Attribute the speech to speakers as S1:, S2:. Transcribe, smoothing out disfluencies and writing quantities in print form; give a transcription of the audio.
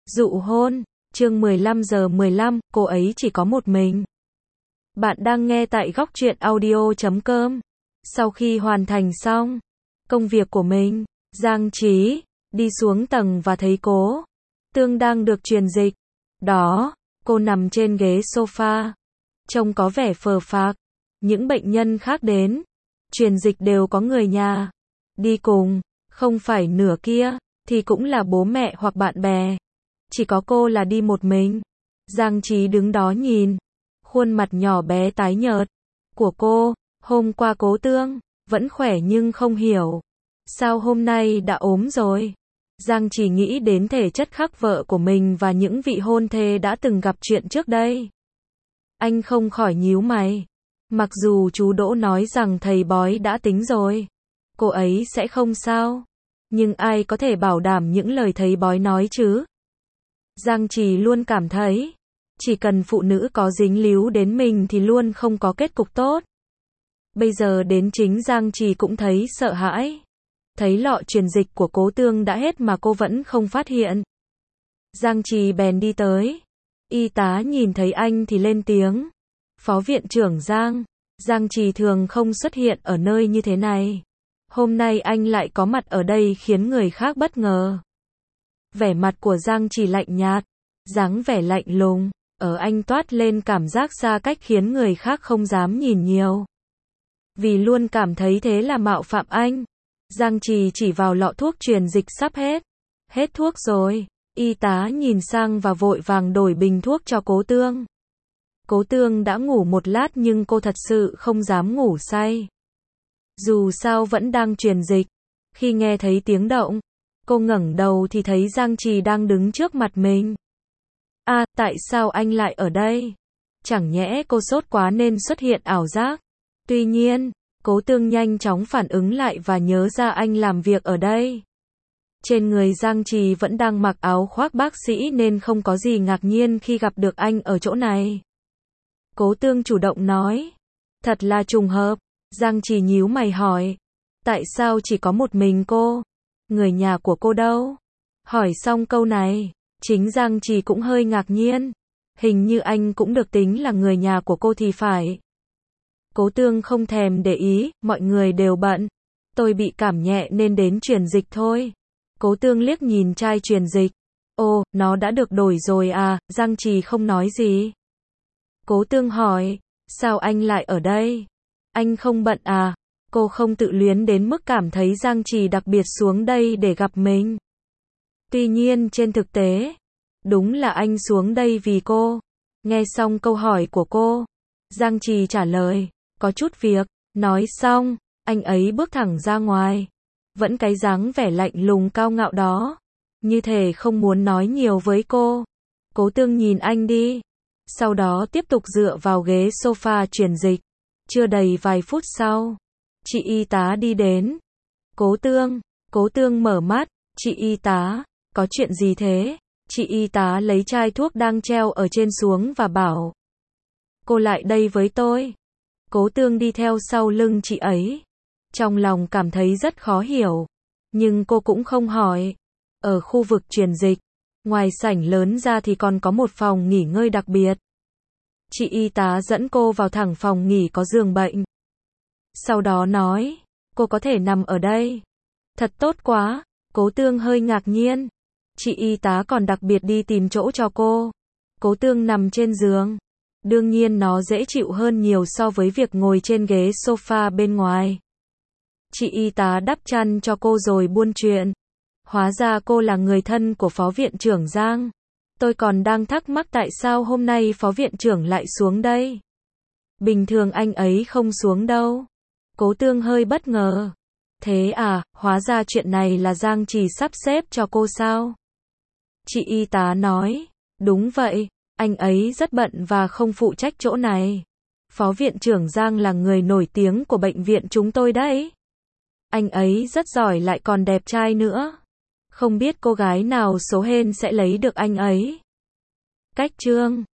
S1: Dụ hôn, chương 15:15, cô ấy chỉ có một mình. Bạn đang nghe tại góc truyện audio.com. Sau khi hoàn thành xong công việc của mình, Giang Trí đi xuống tầng và thấy Cố Tương đang được truyền dịch. Đó, cô nằm trên ghế sofa, trông có vẻ phờ phạc. Những bệnh nhân khác đến truyền dịch đều có người nhà đi cùng, không phải nửa kia thì cũng là bố mẹ hoặc bạn bè. Chỉ có cô là đi một mình. Giang Trí đứng đó nhìn khuôn mặt nhỏ bé tái nhợt của cô. Hôm qua Cố Tương vẫn khỏe nhưng không hiểu sao hôm nay đã ốm rồi. Giang chỉ nghĩ đến thể chất khắc vợ của mình và những vị hôn thê đã từng gặp chuyện trước đây. Anh không khỏi nhíu mày. Mặc dù chú Đỗ nói rằng thầy bói đã tính rồi, cô ấy sẽ không sao. Nhưng ai có thể bảo đảm những lời thầy bói nói chứ? Giang Trì luôn cảm thấy, chỉ cần phụ nữ có dính líu đến mình thì luôn không có kết cục tốt. Bây giờ đến chính Giang Trì cũng thấy sợ hãi. Thấy lọ truyền dịch của Cố Tương đã hết mà cô vẫn không phát hiện. Giang Trì bèn đi tới. Y tá nhìn thấy anh thì lên tiếng. Phó viện trưởng Giang. Giang Trì thường không xuất hiện ở nơi như thế này. Hôm nay anh lại có mặt ở đây khiến người khác bất ngờ. Vẻ mặt của Giang Trì lạnh nhạt, dáng vẻ lạnh lùng, ở anh toát lên cảm giác xa cách khiến người khác không dám nhìn nhiều. Vì luôn cảm thấy thế là mạo phạm anh. Giang Trì chỉ vào lọ thuốc truyền dịch sắp hết. Hết thuốc rồi. Y tá nhìn sang và vội vàng đổi bình thuốc cho Cố Tương. Cố Tương đã ngủ một lát nhưng cô thật sự không dám ngủ say. Dù sao vẫn đang truyền dịch. Khi nghe thấy tiếng động, cô ngẩng đầu thì thấy Giang Trì đang đứng trước mặt mình. À, tại sao anh lại ở đây? Chẳng nhẽ cô sốt quá nên xuất hiện ảo giác? Tuy nhiên, Cố Tương nhanh chóng phản ứng lại và nhớ ra anh làm việc ở đây. Trên người Giang Trì vẫn đang mặc áo khoác bác sĩ nên không có gì ngạc nhiên khi gặp được anh ở chỗ này. Cố Tương chủ động nói. Thật là trùng hợp. Giang Trì nhíu mày hỏi. Tại sao chỉ có một mình cô? Người nhà của cô đâu? Hỏi xong câu này, chính Giang Trì cũng hơi ngạc nhiên. Hình như anh cũng được tính là người nhà của cô thì phải. Cố Tương không thèm để ý, mọi người đều bận. Tôi bị cảm nhẹ nên đến truyền dịch thôi. Cố Tương liếc nhìn chai truyền dịch. Ồ, nó đã được đổi rồi à? Giang Trì không nói gì. Cố Tương hỏi, sao anh lại ở đây? Anh không bận à? Cô không tự luyến đến mức cảm thấy Giang Trì đặc biệt xuống đây để gặp mình. Tuy nhiên trên thực tế, đúng là anh xuống đây vì cô. Nghe xong câu hỏi của cô, Giang Trì trả lời, có chút việc. Nói xong, anh ấy bước thẳng ra ngoài. Vẫn cái dáng vẻ lạnh lùng cao ngạo đó. Như thể không muốn nói nhiều với cô. Cố Tương nhìn anh đi. Sau đó tiếp tục dựa vào ghế sofa truyền dịch. Chưa đầy vài phút sau, chị y tá đi đến. Cố Tương mở mắt. Chị y tá, có chuyện gì thế? Chị y tá lấy chai thuốc đang treo ở trên xuống và bảo. Cô lại đây với tôi. Cố Tương đi theo sau lưng chị ấy. Trong lòng cảm thấy rất khó hiểu. Nhưng cô cũng không hỏi. Ở khu vực truyền dịch, ngoài sảnh lớn ra thì còn có một phòng nghỉ ngơi đặc biệt. Chị y tá dẫn cô vào thẳng phòng nghỉ có giường bệnh. Sau đó nói, cô có thể nằm ở đây. Thật tốt quá. Cố Tương hơi ngạc nhiên. Chị y tá còn đặc biệt đi tìm chỗ cho cô. Cố Tương nằm trên giường. Đương nhiên nó dễ chịu hơn nhiều so với việc ngồi trên ghế sofa bên ngoài. Chị y tá đắp chăn cho cô rồi buôn chuyện. Hóa ra cô là người thân của Phó viện trưởng Giang. Tôi còn đang thắc mắc tại sao hôm nay Phó viện trưởng lại xuống đây. Bình thường anh ấy không xuống đâu. Cố Tương hơi bất ngờ. Thế à, hóa ra chuyện này là Giang Trì sắp xếp cho cô sao? Chị y tá nói, đúng vậy, anh ấy rất bận và không phụ trách chỗ này. Phó viện trưởng Giang là người nổi tiếng của bệnh viện chúng tôi đấy. Anh ấy rất giỏi lại còn đẹp trai nữa. Không biết cô gái nào số hên sẽ lấy được anh ấy. Cách chương